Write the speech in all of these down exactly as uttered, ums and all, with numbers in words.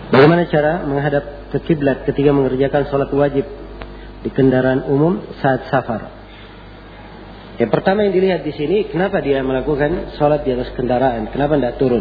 Bagaimana cara menghadap ke kiblat ketika mengerjakan sholat wajib di kendaraan umum saat safar? Yang pertama yang dilihat di sini, kenapa dia melakukan sholat di atas kendaraan? Kenapa tidak turun?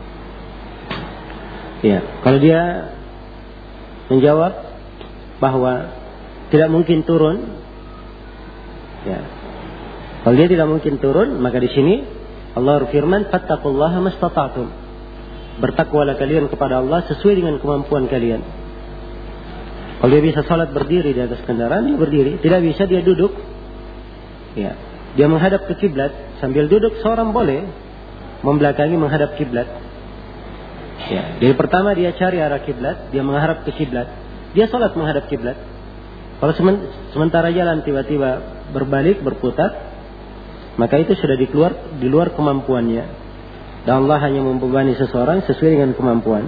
Ya, kalau dia menjawab bahwa tidak mungkin turun, ya, kalau dia tidak mungkin turun, maka di sini Allah berfirman, "Fattaqullaha mastata'tum." Bertakwalah kalian kepada Allah sesuai dengan kemampuan kalian. Kalau dia bisa sholat berdiri di atas kendaraan, dia berdiri. Tidak bisa, dia duduk. Ya, dia menghadap ke kiblat sambil duduk. Seorang boleh membelakangi menghadap kiblat. Ya, jadi pertama dia cari arah kiblat, dia menghadap ke kiblat. Dia sholat menghadap kiblat. Kalau sementara jalan tiba-tiba berbalik, berputar, maka itu sudah di luar, di luar kemampuannya. Dan Allah hanya membebani seseorang sesuai dengan kemampuan.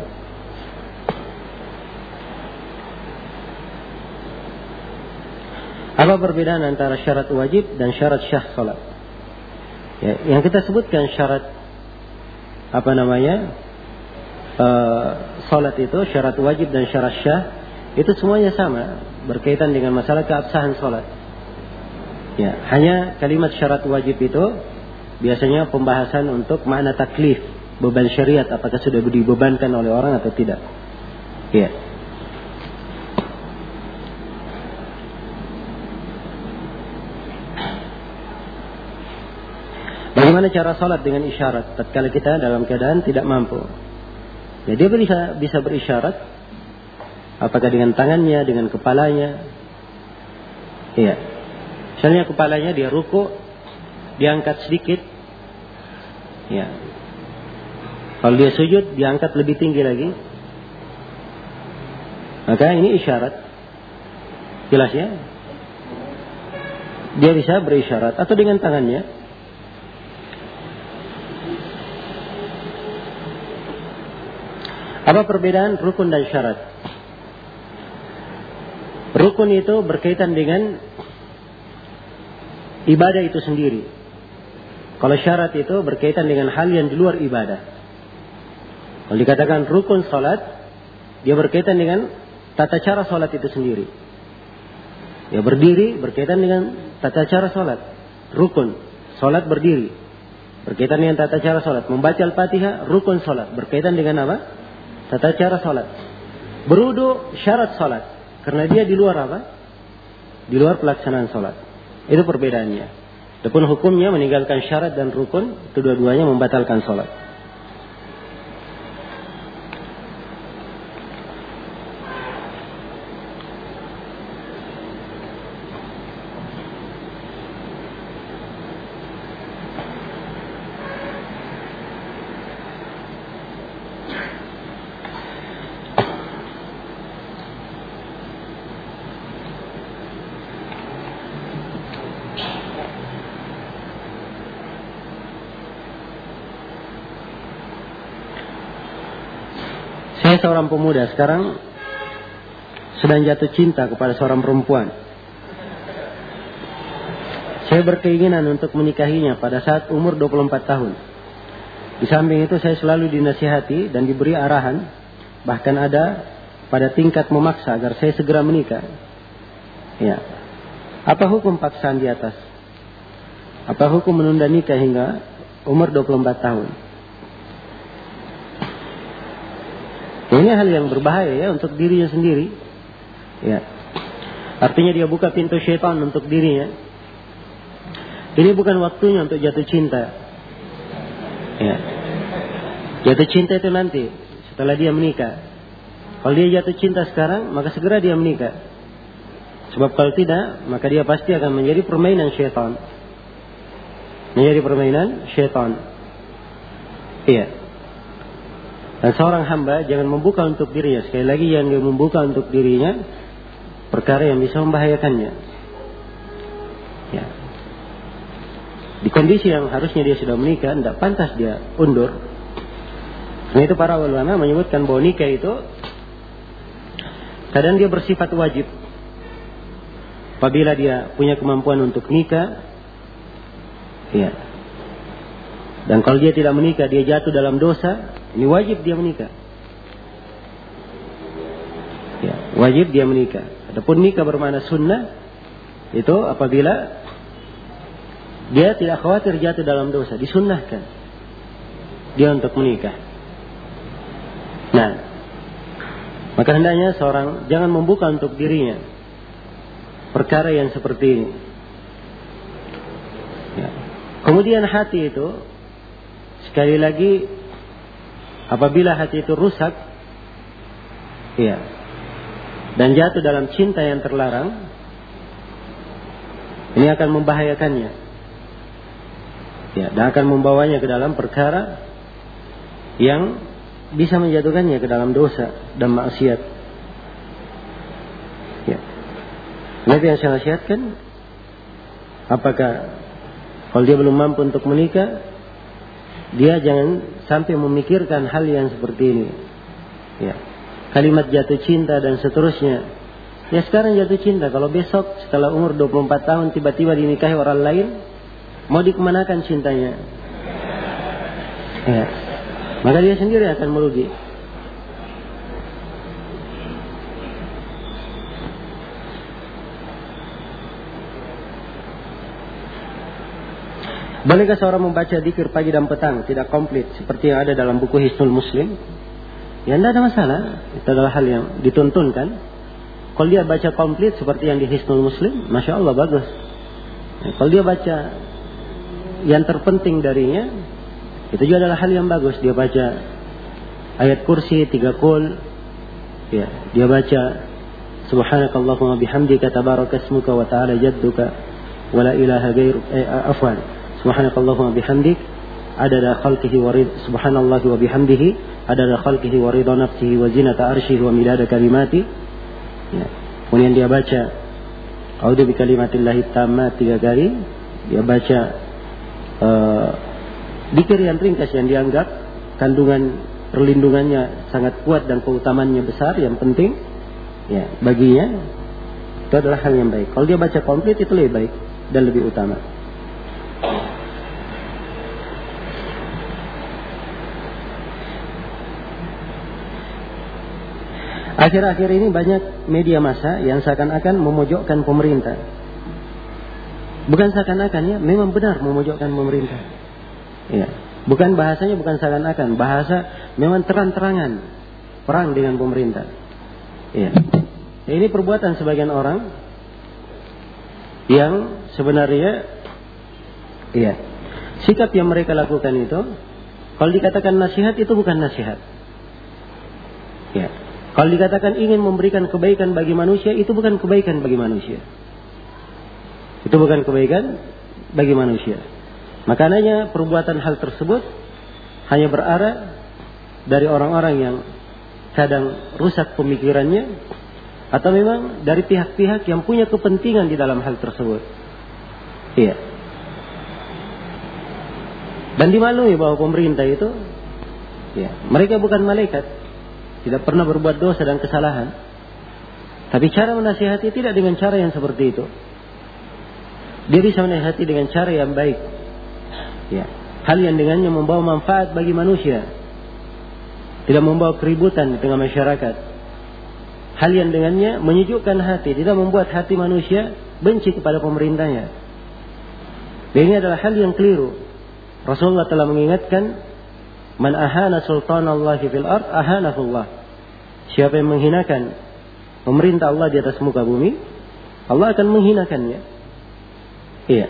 Apa perbedaan antara syarat wajib dan syarat syah salat? Ya, yang kita sebutkan syarat apa namanya uh, salat itu, syarat wajib dan syarat syah itu semuanya sama, berkaitan dengan masalah keabsahan salat. Ya, hanya kalimat syarat wajib itu biasanya pembahasan untuk makna taklif, beban syariat, apakah sudah dibebankan oleh orang atau tidak. Ya. Bagaimana cara salat dengan isyarat tatkala kita dalam keadaan tidak mampu? Ya, dia bisa bisa berisyarat, apakah dengan tangannya, dengan kepalanya. Iya. Misalnya kepalanya dia ruku, diangkat sedikit. Ya. Kalau dia sujud, diangkat lebih tinggi lagi. Maka ini isyarat. Jelas ya? Dia bisa berisyarat atau dengan tangannya. Apa perbedaan rukun dan syarat? Rukun itu berkaitan dengan ibadah itu sendiri. Kalau syarat itu berkaitan dengan hal yang di luar ibadah. Kalau dikatakan rukun salat, dia berkaitan dengan tata cara salat itu sendiri. Ya, berdiri berkaitan dengan tata cara salat. Rukun salat berdiri berkaitan dengan tata cara salat. Membaca Al-Fatihah rukun salat berkaitan dengan apa? Tata cara salat. Berudu syarat salat, karena dia di luar apa? Di luar pelaksanaan salat. Itu perbedaannya. Adapun hukumnya meninggalkan syarat dan rukun, kedua-duanya membatalkan salat. Saya seorang pemuda sekarang sedang jatuh cinta kepada seorang perempuan. Saya berkeinginan untuk menikahinya pada saat umur dua puluh empat tahun. Di samping itu saya selalu dinasihati dan diberi arahan, bahkan ada pada tingkat memaksa agar saya segera menikah. Ya. Apa hukum paksaan di atas? Apa hukum menunda nikah hingga umur dua puluh empat tahun? Ini hal yang berbahaya ya untuk dirinya sendiri. Ya. Artinya dia buka pintu syaitan untuk dirinya. Ini bukan waktunya untuk jatuh cinta. Ya. Jatuh cinta itu nanti setelah dia menikah. Kalau dia jatuh cinta sekarang, maka segera dia menikah. Sebab kalau tidak, maka dia pasti akan menjadi permainan syaitan. Menjadi permainan syaitan. Iya. Dan seorang hamba jangan membuka untuk dirinya. Sekali lagi, yang dia membuka untuk dirinya perkara yang bisa membahayakannya. Ya. Di kondisi yang harusnya dia sudah menikah, tidak pantas dia undur. Nah, itu para ulama menyebutkan bahwa nikah itu kadang dia bersifat wajib. Apabila dia punya kemampuan untuk nikah, ya. Dan kalau dia tidak menikah, dia jatuh dalam dosa. Ini wajib dia menikah. Ya, wajib dia menikah. Adapun nikah bermakna sunnah itu apabila dia tidak khawatir jatuh dalam dosa, disunnahkan dia untuk menikah. Nah, maka hendaknya seorang jangan membuka untuk dirinya perkara yang seperti ini. Ya. Kemudian hati itu, sekali lagi, apabila hati itu rusak, ya, dan jatuh dalam cinta yang terlarang, ini akan membahayakannya, ya, dan akan membawanya ke dalam perkara yang bisa menjatuhkannya ke dalam dosa dan maksiat. Ya. Nanti yang saya nasihatkan, apakah kalau dia belum mampu untuk menikah, dia jangan sampai memikirkan hal yang seperti ini. Ya. Kalimat jatuh cinta dan seterusnya. Ya sekarang jatuh cinta, kalau besok setelah umur dua puluh empat tahun tiba-tiba dinikahi orang lain, mau dikemanakan cintanya? Ya. Maka dia sendiri akan merugi. Bolehkah seorang membaca dzikir pagi dan petang tidak komplit seperti yang ada dalam buku Hisnul Muslim? Ya tidak ada masalah. Itu adalah hal yang dituntunkan. Kalau dia baca komplit seperti yang di Hisnul Muslim, Masya Allah bagus. Ya, kalau dia baca yang terpenting darinya, itu juga adalah hal yang bagus. Dia baca ayat kursi, tiga kul. Ya, dia baca Subhanakallahumma bihamdika tabarakasmuka wa ta'ala jadduka wa la ilaha ghairuk. Eh, afwan. Subhanakallahumma bihamdik adada khalqihi wa rid subhanallahi wa bihamdihi adada khalqihi wa ridha nafsihi wa zinata arsyihi wa midada kalimati. Ya. Kemudian dia baca A'udzu bikalimatillahi tammat tiga kali. Dia baca uh, dzikir yang ringkas yang dianggap kandungan perlindungannya sangat kuat dan keutamaannya besar, yang penting ya baginya itu adalah hal yang baik. Kalau dia baca komplit itu lebih baik dan lebih utama. Akhir-akhir ini banyak media massa yang seakan-akan memojokkan pemerintah. Bukan seakan-akan, ya, memang benar memojokkan pemerintah. Ya, bukan bahasanya bukan seakan-akan, bahasa memang terang-terangan perang dengan pemerintah. Ya. Ini perbuatan sebagian orang yang sebenarnya, ya, sikap yang mereka lakukan itu, kalau dikatakan nasihat itu bukan nasihat. Ya. Kalau dikatakan ingin memberikan kebaikan bagi manusia, itu bukan kebaikan bagi manusia. Itu bukan kebaikan bagi manusia. Makanya perbuatan hal tersebut hanya berarah dari orang-orang yang kadang rusak pemikirannya, atau memang dari pihak-pihak yang punya kepentingan di dalam hal tersebut. Iya. Dan dimaklumi bahwa pemerintah itu, ya, mereka bukan malaikat. Tidak pernah berbuat dosa dan kesalahan. Tapi cara menasihati tidak dengan cara yang seperti itu. Dia bisa menasihati dengan cara yang baik. Ya. Hal yang dengannya membawa manfaat bagi manusia. Tidak membawa keributan di tengah masyarakat. Hal yang dengannya menyejukkan hati. Tidak membuat hati manusia benci kepada pemerintahnya. Dan ini adalah hal yang keliru. Rasulullah telah mengingatkan, Man ahana sultanallahi fil ard ahanahullah. Siapa yang menghinakan pemerintah Allah di atas muka bumi, Allah akan menghinakannya. Iya.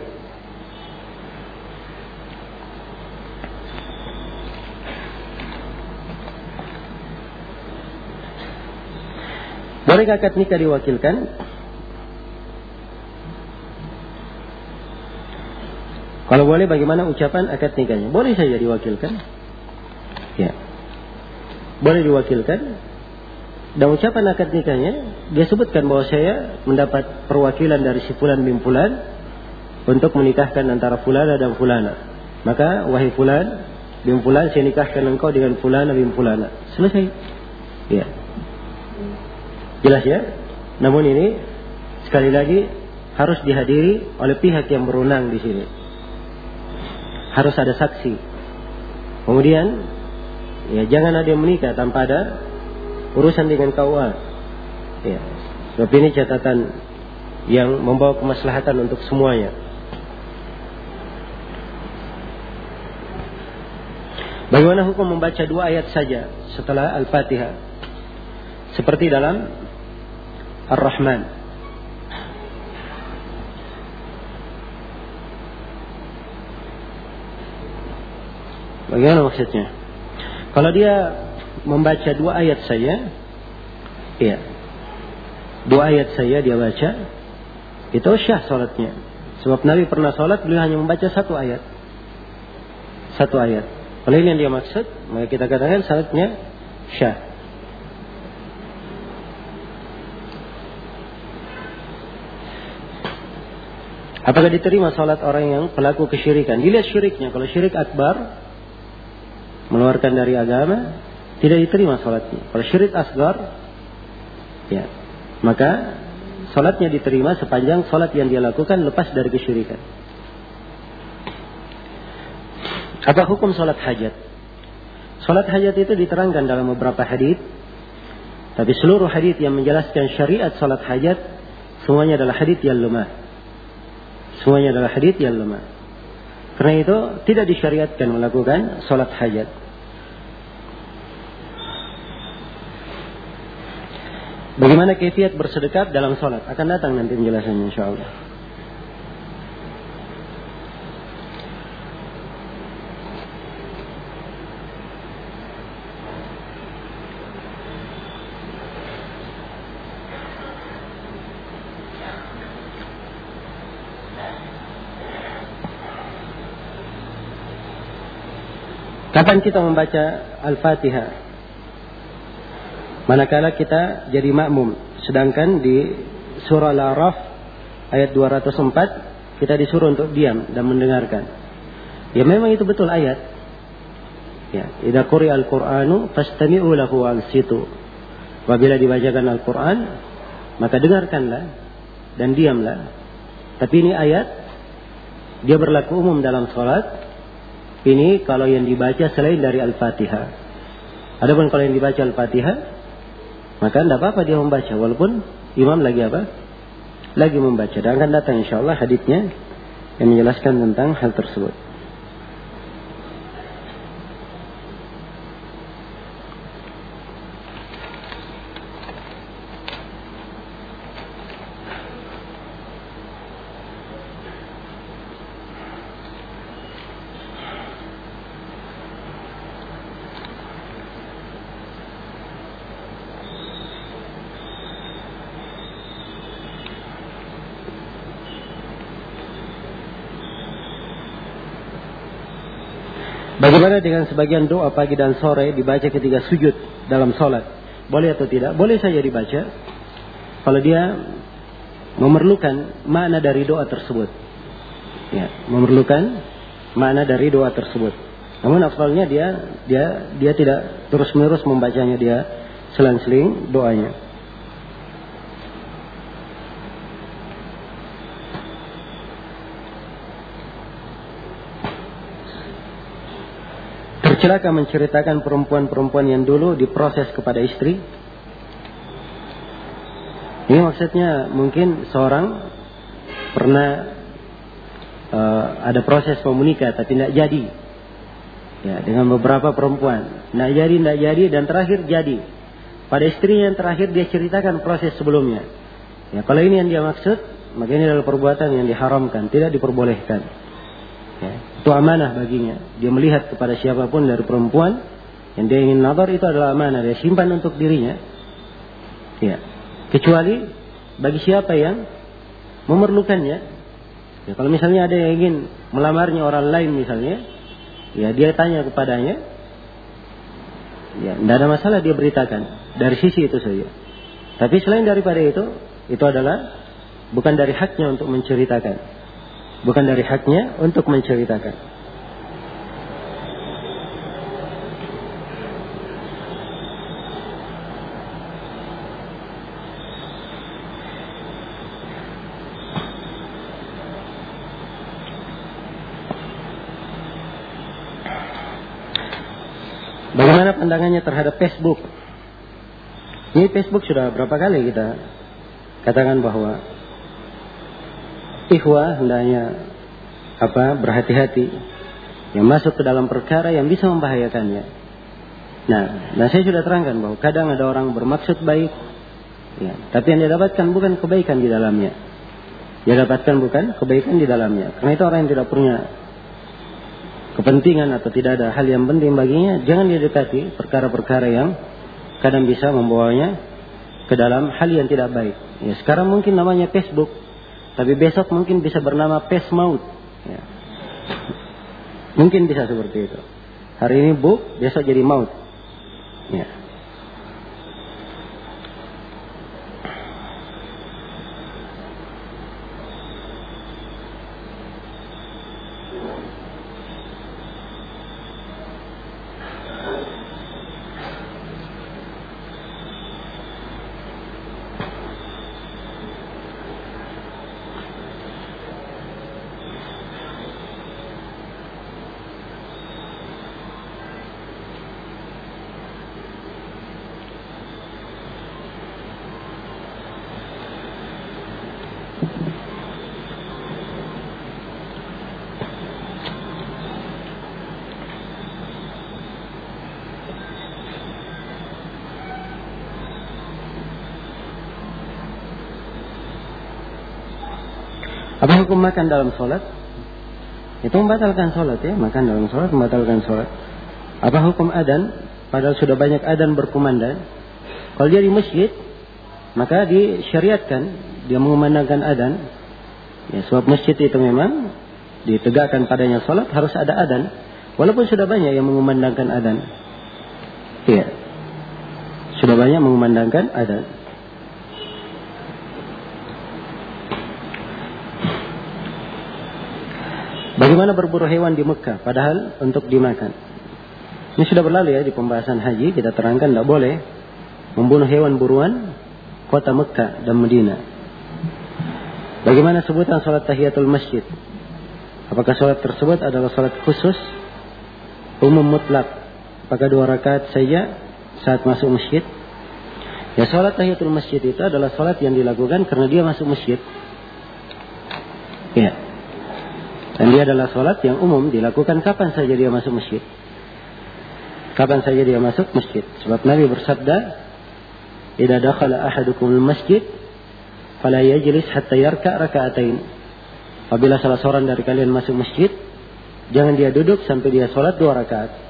Bolehkah akad nikah diwakilkan? Kalau boleh, bagaimana ucapan akad nikahnya? Boleh saja diwakilkan. Ya. Boleh diwakilkan. Dan ucapan akad nikahnya dia sebutkan bahwa saya mendapat perwakilan dari si fulan bin fulan untuk menikahkan antara fulana dan fulana. Maka wahai fulan bin fulan, saya nikahkan engkau dengan fulana bin fulana. Selesai. Ya. Jelas ya? Namun ini sekali lagi harus dihadiri oleh pihak yang berwenang di sini. Harus ada saksi. Kemudian, ya, jangan ada yang menikah tanpa ada urusan dengan K U A. Ya. Sebab ini catatan yang membawa kemaslahatan untuk semuanya. Bagaimana hukum membaca dua ayat saja setelah Al-Fatihah? Seperti dalam Ar-Rahman. Bagaimana maksudnya? Kalau dia membaca dua ayat saja, ya, dua ayat saja dia baca, itu syah salatnya. Sebab Nabi pernah salat, beliau hanya membaca satu ayat. Satu ayat. Kalau ini yang dia maksud, maka kita katakan salatnya syah. Apakah diterima salat orang yang pelaku kesyirikan? Dilihat syiriknya. Kalau syirik akbar, mengeluarkan dari agama, tidak diterima salatnya. Kalau syirik asgar, ya, maka salatnya diterima sepanjang salat yang dia lakukan lepas dari kesyirikan. Apa hukum salat hajat? Salat hajat itu diterangkan dalam beberapa hadis, tapi seluruh hadis yang menjelaskan syariat salat hajat semuanya adalah hadis yang lemah. Semuanya adalah hadis yang lemah. Karena itu tidak disyariatkan melakukan salat hajat. Bagaimana kaifiat bersedekah dalam salat? Akan datang nanti penjelasannya insyaallah. Kapan kita membaca Al-Fatihah? Manakala kita jadi makmum. Sedangkan di surah Al-A'raf ayat dua ratus empat kita disuruh untuk diam dan mendengarkan. Ya memang itu betul ayat. Ya, idza quri'a al-Qur'anu fastami'u lahu wa'ansitu. Apabila dibacakan Al-Qur'an, maka dengarkanlah dan diamlah. Tapi ini ayat, dia berlaku umum dalam salat. Ini kalau yang dibaca selain dari Al-Fatihah. Adapun kalau yang dibaca Al-Fatihah, maka tidak apa-apa dia membaca walaupun imam lagi apa? Lagi membaca. Dan akan datang insyaallah haditsnya yang menjelaskan tentang hal tersebut. Bagaimana dengan sebagian doa pagi dan sore dibaca ketika sujud dalam sholat? Boleh atau tidak? Boleh saja dibaca. Kalau dia memerlukan makna dari doa tersebut. Ya, memerlukan makna dari doa tersebut. Namun afdalnya dia dia dia tidak terus-menerus membacanya, dia selang-seling doanya. Celaka menceritakan perempuan-perempuan yang dulu diproses kepada istri. Ini maksudnya mungkin seorang pernah uh, ada proses mau menikah tapi tidak jadi. Ya, dengan beberapa perempuan. Tidak jadi, tidak jadi dan terakhir jadi. Pada istrinya yang terakhir dia ceritakan proses sebelumnya. Ya, kalau ini yang dia maksud, maka ini adalah perbuatan yang diharamkan, tidak diperbolehkan. Ya, itu amanah baginya. Dia melihat kepada siapapun dari perempuan yang dia ingin nazar, itu adalah amanah. Dia simpan untuk dirinya. Ya, kecuali bagi siapa yang memerlukannya. Ya, kalau misalnya ada yang ingin melamarnya orang lain misalnya, ya dia tanya kepadanya. Ya, tidak ada masalah dia beritakan. Dari sisi itu saja. Tapi selain daripada itu, itu adalah bukan dari haknya untuk menceritakan. Bukan dari haknya untuk menceritakan. Bagaimana pandangannya terhadap Facebook? Ini Facebook sudah berapa kali kita katakan bahwa ikhwah hendaknya apa berhati-hati yang masuk ke dalam perkara yang bisa membahayakannya. Nah, nah saya sudah terangkan bahwa kadang ada orang bermaksud baik, ya, tapi yang dia dapatkan bukan kebaikan di dalamnya. Dia dapatkan bukan kebaikan di dalamnya. Karena itu orang yang tidak punya kepentingan atau tidak ada hal yang penting baginya, jangan dia dekati perkara-perkara yang kadang bisa membawanya ke dalam hal yang tidak baik. Ya, sekarang mungkin namanya Facebook, tapi besok mungkin bisa bernama Pes Maut. Ya. Mungkin bisa seperti itu. Hari ini book, besok jadi maut. Ya. Apa hukum makan dalam sholat? Itu membatalkan sholat ya. Makan dalam sholat membatalkan sholat. Apa hukum adan? Padahal sudah banyak adan berkumandang. Kalau dia di masjid, maka disyariatkan dia mengumandangkan adan. Ya, sebab masjid itu memang ditegakkan padanya sholat harus ada adan. Walaupun sudah banyak yang mengumandangkan adan. Iya. Sudah banyak mengumandangkan adan. Bagaimana berburu hewan di Mekah padahal untuk dimakan? Ini sudah berlalu ya di pembahasan haji, kita terangkan tidak boleh membunuh hewan buruan kota Mekah dan Madinah. Bagaimana sebutan salat tahiyatul masjid? Apakah salat tersebut adalah salat khusus umum mutlak? Apakah dua rakaat saja saat masuk masjid? Ya, salat tahiyatul masjid itu adalah salat yang dilakukan karena dia masuk masjid. Ya. Dan dia adalah sholat yang umum dilakukan kapan saja dia masuk masjid. Kapan saja dia masuk masjid. Sebab Nabi bersabda, "Idza dakhala ahadukumul masjid, fala yajlis hatta yarka' raka'atain." Apabila salah seorang dari kalian masuk masjid, jangan dia duduk sampai dia sholat dua rakaat.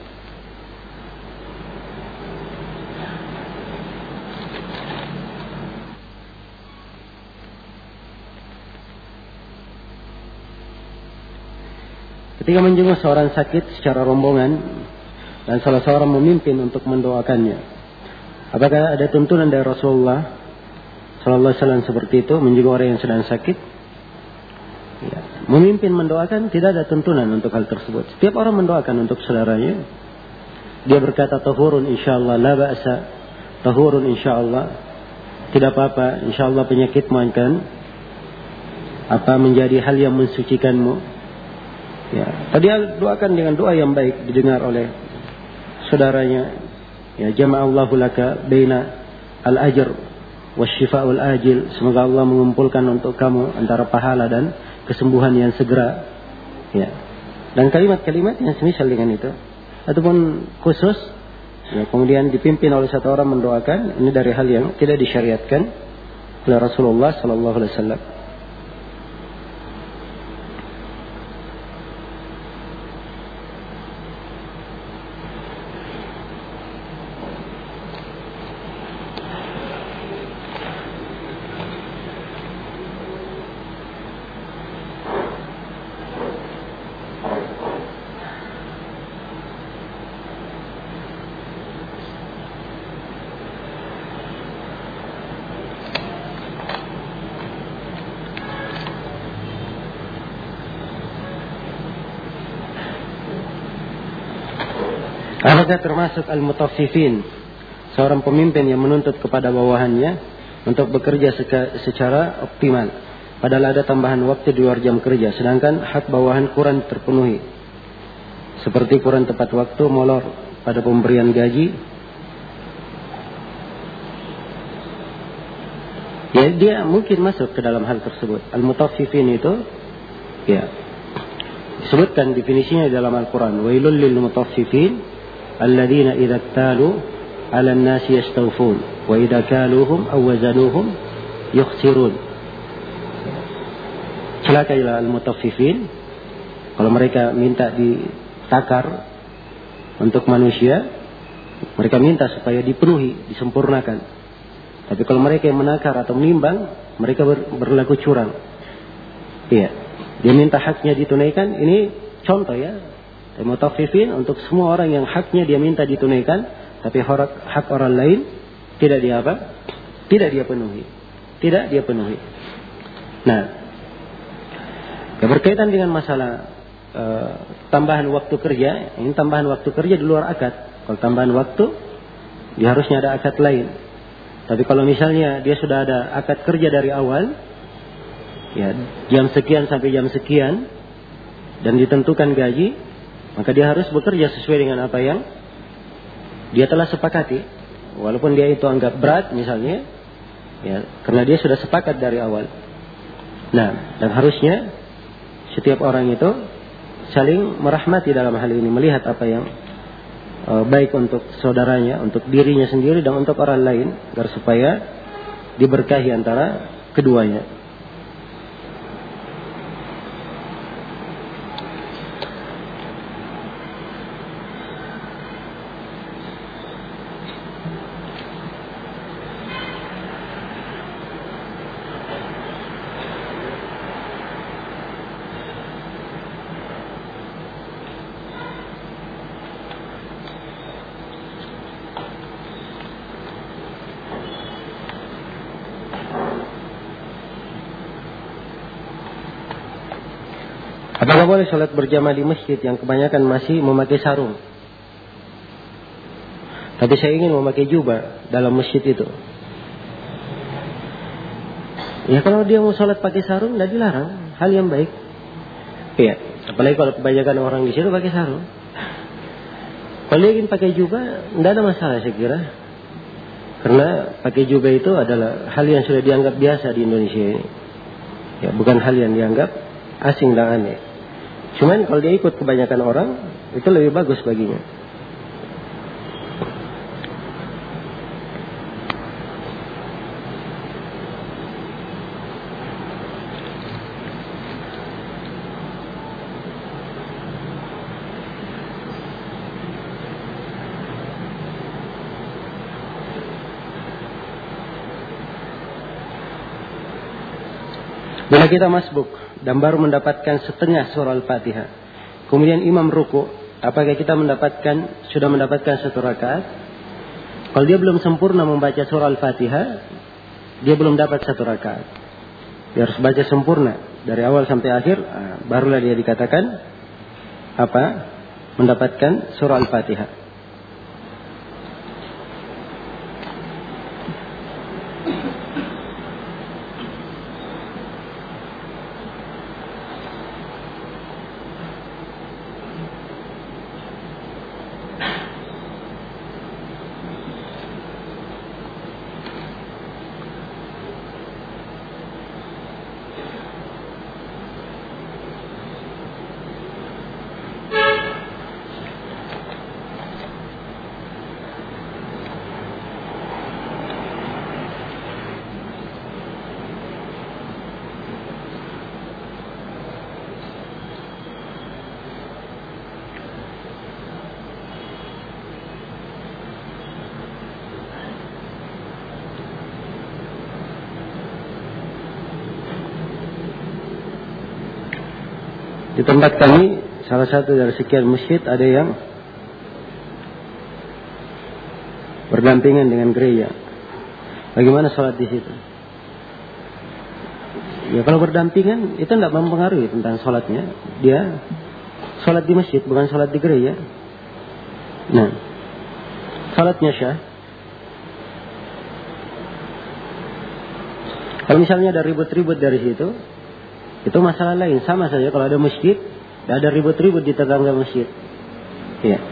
Ketika menjenguk seorang sakit secara rombongan dan salah seorang memimpin untuk mendoakannya, apakah ada tuntunan dari Rasulullah Sallallahu Alaihi Wasallam seperti itu menjenguk orang yang sedang sakit? Ya. Memimpin mendoakan tidak ada tuntunan untuk hal tersebut. Setiap orang mendoakan untuk saudaranya. Dia berkata tahurun insyaallah la ba'sa, tahurun insyaallah, tidak apa-apa, insyaallah penyakitmu akan apa menjadi hal yang mensucikanmu. Ya, tadi doakan dengan doa yang baik didengar oleh saudaranya. Ya, jama'allahu laka baina al-ajr wasyifa'ul ajil. Semoga Allah mengumpulkan untuk kamu antara pahala dan kesembuhan yang segera. Ya. Dan kalimat-kalimat yang semisal dengan itu. Ataupun khusus, ya, kemudian dipimpin oleh satu orang mendoakan, ini dari hal yang tidak disyariatkan oleh Rasulullah sallallahu alaihi wasallam. Apakah termasuk al-mutaffifin, seorang pemimpin yang menuntut kepada bawahannya untuk bekerja secara optimal, padahal ada tambahan waktu di luar jam kerja, sedangkan hak bawahan kurang terpenuhi, seperti kurang tepat waktu, molor pada pemberian gaji, ya dia mungkin masuk ke dalam hal tersebut. Al-mutaffifin itu ya disebutkan definisinya dalam Al-Quran. Wailul lil mutaffifin alladzina idza iktalu 'ala an-nasi yastawfun wa idza kaluhum aw wazanuhum yukhsirun. Celakalah al-mutaffifin kalau mereka minta ditakar untuk manusia, mereka minta supaya dipenuhi, disempurnakan. Tapi kalau mereka yang menakar atau menimbang, mereka ber, berlaku curang. Iya, dia minta haknya ditunaikan. Ini contoh ya, mutaffifin untuk semua orang yang haknya dia minta ditunaikan, tapi hak, hak orang lain tidak dia apa? Tidak dia penuhi. Tidak dia penuhi. Nah, ya berkaitan dengan masalah uh, tambahan waktu kerja, ini tambahan waktu kerja di luar akad. Kalau tambahan waktu, dia harusnya ada akad lain. Tapi kalau misalnya dia sudah ada akad kerja dari awal, ya jam sekian sampai jam sekian, dan ditentukan gaji, maka dia harus bekerja sesuai dengan apa yang dia telah sepakati. Walaupun dia itu anggap berat misalnya, ya karena dia sudah sepakat dari awal. Nah, dan harusnya setiap orang itu saling merahmati dalam hal ini, melihat apa yang baik untuk saudaranya, untuk dirinya sendiri dan untuk orang lain, agar supaya diberkahi antara keduanya. Apakah boleh sholat berjamaah di masjid yang kebanyakan masih memakai sarung? Tapi saya ingin memakai jubah dalam masjid itu. Ya kalau dia mau sholat pakai sarung, tidak dilarang, hal yang baik. Iya, apalagi kalau kebanyakan orang di situ pakai sarung. Kalau dia ingin pakai jubah, tidak ada masalah saya kira. Karena pakai jubah itu adalah hal yang sudah dianggap biasa di Indonesia ini. Ya, bukan hal yang dianggap asing dan aneh. Cuman kalau dia ikut kebanyakan orang, itu lebih bagus baginya. Bila kita masbuk dan baru mendapatkan setengah surah Al-Fatihah, kemudian imam ruku, apakah kita mendapatkan sudah mendapatkan satu rakaat? Kalau dia belum sempurna membaca surah Al-Fatihah, dia belum dapat satu rakaat. Dia harus baca sempurna dari awal sampai akhir, barulah dia dikatakan apa? Mendapatkan surah Al-Fatihah. Di tempat kami, salah satu dari sekian masjid ada yang berdampingan dengan gereja. Bagaimana sholat di situ? Ya kalau berdampingan itu tidak mempengaruhi tentang sholatnya. Dia sholat di masjid, bukan sholat di gereja. Nah, sholatnya syah. Kalau misalnya ada ribut-ribut dari situ, itu masalah lain. Sama saja kalau ada masjid, tidak ada ribut-ribut di tetangga masjid. Ya.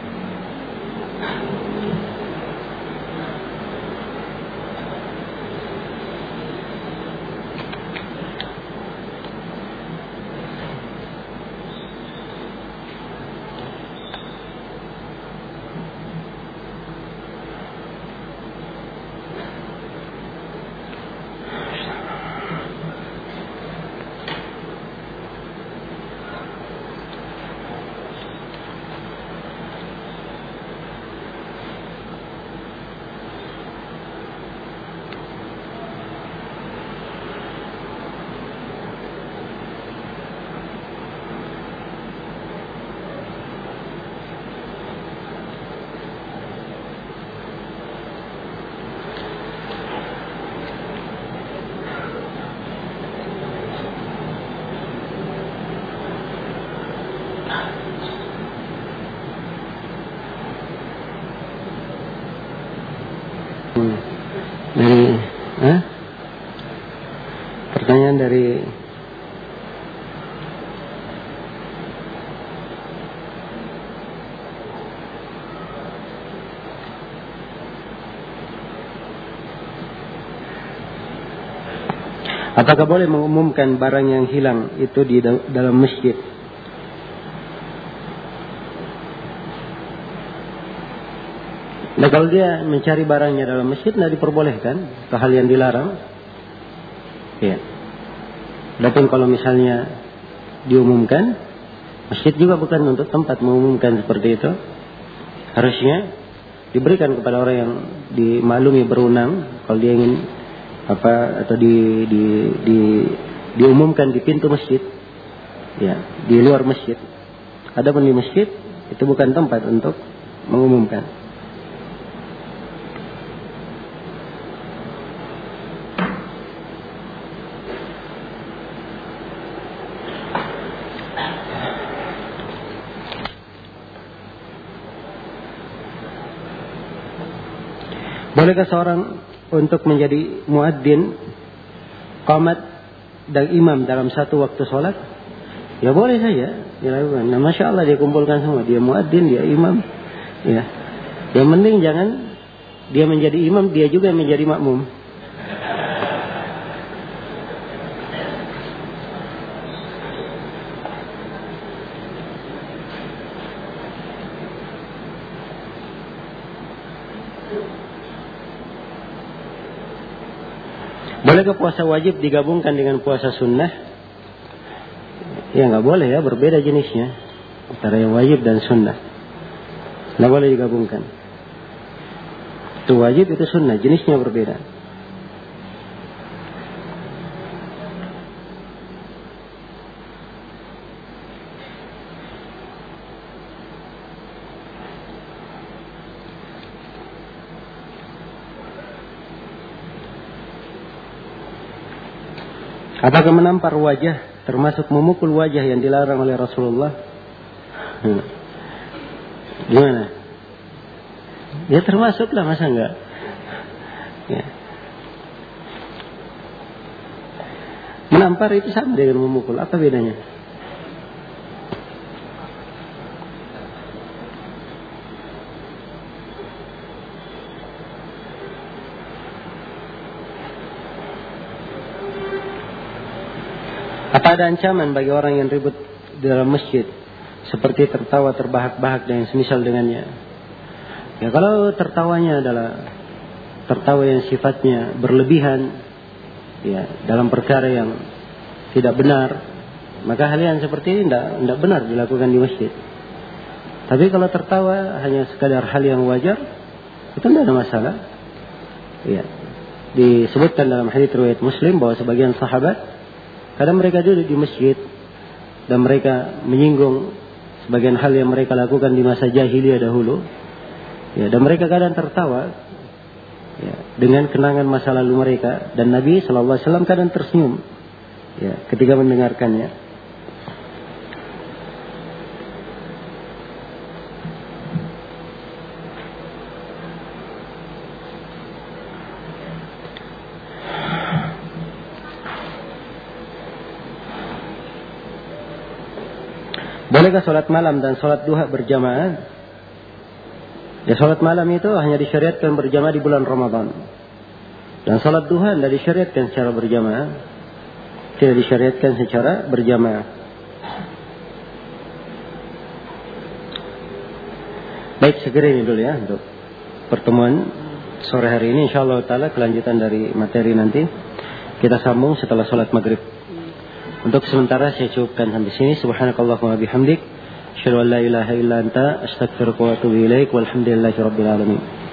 Hmm. Dari, eh? Pertanyaan dari apakah boleh mengumumkan barang yang hilang itu di dalam masjid? Nah, kalau dia mencari barangnya dalam masjid, tidak diperbolehkan, ke hal yang dilarang. Ya. Adapun kalau misalnya diumumkan, masjid juga bukan untuk tempat mengumumkan seperti itu. Harusnya diberikan kepada orang yang dimaklumi berwenang, kalau dia ingin apa atau di, di, di, diumumkan di pintu masjid, ya, di luar masjid. Adapun di masjid itu bukan tempat untuk mengumumkan. Bolehkah seorang untuk menjadi muadzin, qamat dan imam dalam satu waktu sholat? Ya boleh saja dilakukan. Nah, masya Allah dia kumpulkan semua. Dia muadzin, dia imam. Ya. Yang penting jangan dia menjadi imam, dia juga menjadi makmum. Bolehkah puasa wajib digabungkan dengan puasa sunnah? Ya nggak boleh ya, berbeda jenisnya antara yang wajib dan sunnah. Nggak boleh digabungkan. Itu wajib, itu sunnah, jenisnya berbeda. Apakah menampar wajah termasuk memukul wajah yang dilarang oleh Rasulullah? Hmm. Gimana? Ya termasuklah, masa enggak? Ya. Menampar itu sama dengan memukul. Apa bedanya? Apa ada ancaman bagi orang yang ribut di dalam masjid, seperti tertawa terbahak-bahak dan yang semisal dengannya? Ya kalau tertawanya adalah tertawa yang sifatnya berlebihan, ya dalam perkara yang tidak benar, maka hal yang seperti ini tidak tidak benar dilakukan di masjid. Tapi kalau tertawa hanya sekadar hal yang wajar, itu tidak ada masalah. Ya, disebutkan dalam hadits riwayat Muslim bahwa sebagian sahabat kadang mereka duduk di masjid dan mereka menyinggung sebagian hal yang mereka lakukan di masa jahiliyah dahulu. Ya, dan mereka kadang tertawa ya, dengan kenangan masa lalu mereka, dan Nabi shallallahu alaihi wasallam kadang tersenyum ya, ketika mendengarkannya. Bolehkah sholat malam dan sholat duha berjamaah? Ya, sholat malam itu hanya disyariatkan berjamaah di bulan Ramadan. Dan sholat duha tidak disyariatkan secara berjamaah. Tidak disyariatkan secara berjamaah. Baik, segera ini dulu ya untuk pertemuan sore hari ini. InsyaAllah ta'ala kelanjutan dari materi nanti kita sambung setelah sholat maghrib. Untuk sementara saya cukupkan sampai sini. Subhanakallahumma bihamdik, asyhadu an la ilaha illa anta, astaghfiruka wa atubu ilaik, walhamdulillahi rabbil alamin.